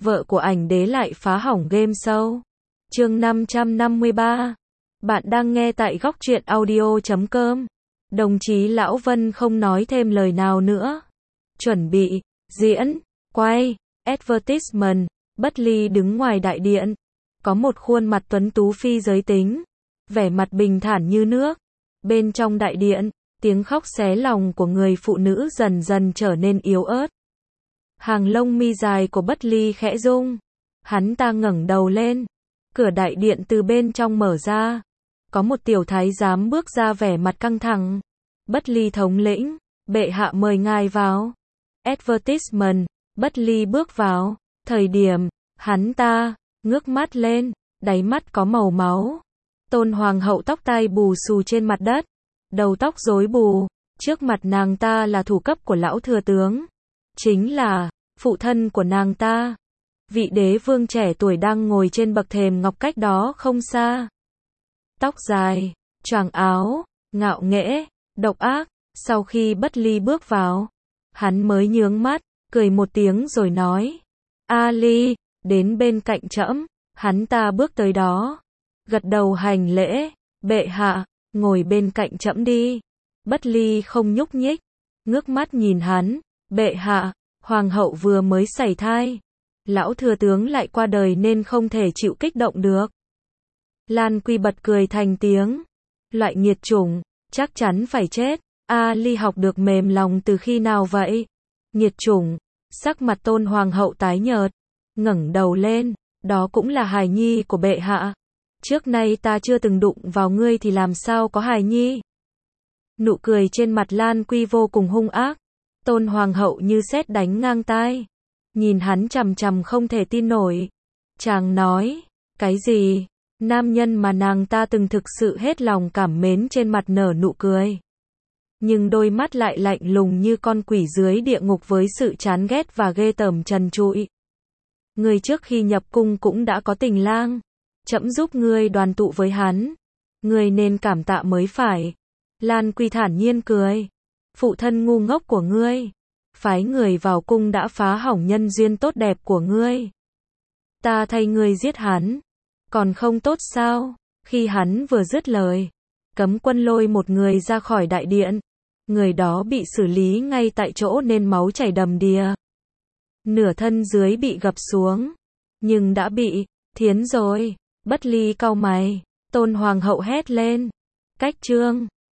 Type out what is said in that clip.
vợ của ảnh đế lại phá hỏng game show. Chương 553. Bạn đang nghe tại góc truyện audio.com. Đồng chí Lão Vân không nói thêm lời nào nữa. Chuẩn bị, diễn, quay, advertisement, Bất Ly đứng ngoài đại điện. Có một khuôn mặt tuấn tú phi giới tính, vẻ mặt bình thản như nước. Bên trong đại điện, tiếng khóc xé lòng của người phụ nữ dần dần trở nên yếu ớt. Hàng lông mi dài của Bất Ly khẽ rung. Hắn ta ngẩng đầu lên. Cửa đại điện từ bên trong mở ra. Có một tiểu thái giám bước ra vẻ mặt căng thẳng. Bất Ly thống lĩnh, bệ hạ mời ngài vào. Advertisement, Bất Ly bước vào. Thời điểm, hắn ta ngước mắt lên, đáy mắt có màu máu. Tôn hoàng hậu tóc tai bù xù trên mặt đất, đầu tóc rối bù. Trước mặt nàng ta là thủ cấp của lão thừa tướng, chính là phụ thân của nàng ta. Vị đế vương trẻ tuổi đang ngồi trên bậc thềm ngọc cách đó không xa. Tóc dài, choàng áo, ngạo nghễ, độc ác. Sau khi Bất Ly bước vào, hắn mới nhướng mắt, cười một tiếng rồi nói: "A Ly, đến bên cạnh trẫm." Hắn ta bước tới đó, gật đầu hành lễ: "Bệ hạ, ngồi bên cạnh trẫm đi." Bất Ly không nhúc nhích, ngước mắt nhìn hắn: "Bệ hạ, hoàng hậu vừa mới sảy thai. Lão thừa tướng lại qua đời nên không thể chịu kích động được." Lan Quy bật cười thành tiếng: "Loại nghiệt chủng, chắc chắn phải chết." A Ly học được mềm lòng từ khi nào vậy? Nghiệt chủng. Sắc mặt Tôn hoàng hậu tái nhợt, ngẩng đầu lên: "Đó cũng là hài nhi của bệ hạ. Trước nay ta chưa từng đụng vào ngươi thì làm sao có hài nhi?" Nụ cười trên mặt Lan Quy vô cùng hung ác. Tôn hoàng hậu như sét đánh ngang tai, nhìn hắn chằm chằm không thể tin nổi. Chàng nói, cái gì? Nam nhân mà nàng ta từng thực sự hết lòng cảm mến trên mặt nở nụ cười, nhưng đôi mắt lại lạnh lùng như con quỷ dưới địa ngục với sự chán ghét và ghê tởm trần trụi. "Ngươi trước khi nhập cung cũng đã có tình lang, trẫm giúp ngươi đoàn tụ với hắn, ngươi nên cảm tạ mới phải." Lan Quy thản nhiên cười: "Phụ thân ngu ngốc của ngươi, phái người vào cung đã phá hỏng nhân duyên tốt đẹp của ngươi. Ta thay ngươi giết hắn, còn không tốt sao?" Khi hắn vừa dứt lời, cấm quân lôi một người ra khỏi đại điện. Người đó bị xử lý ngay tại chỗ nên máu chảy đầm đìa. Nửa thân dưới bị gập xuống, nhưng đã bị thiến rồi. Bất Ly cau mày. Tôn hoàng hậu hét lên: "Cách trương!"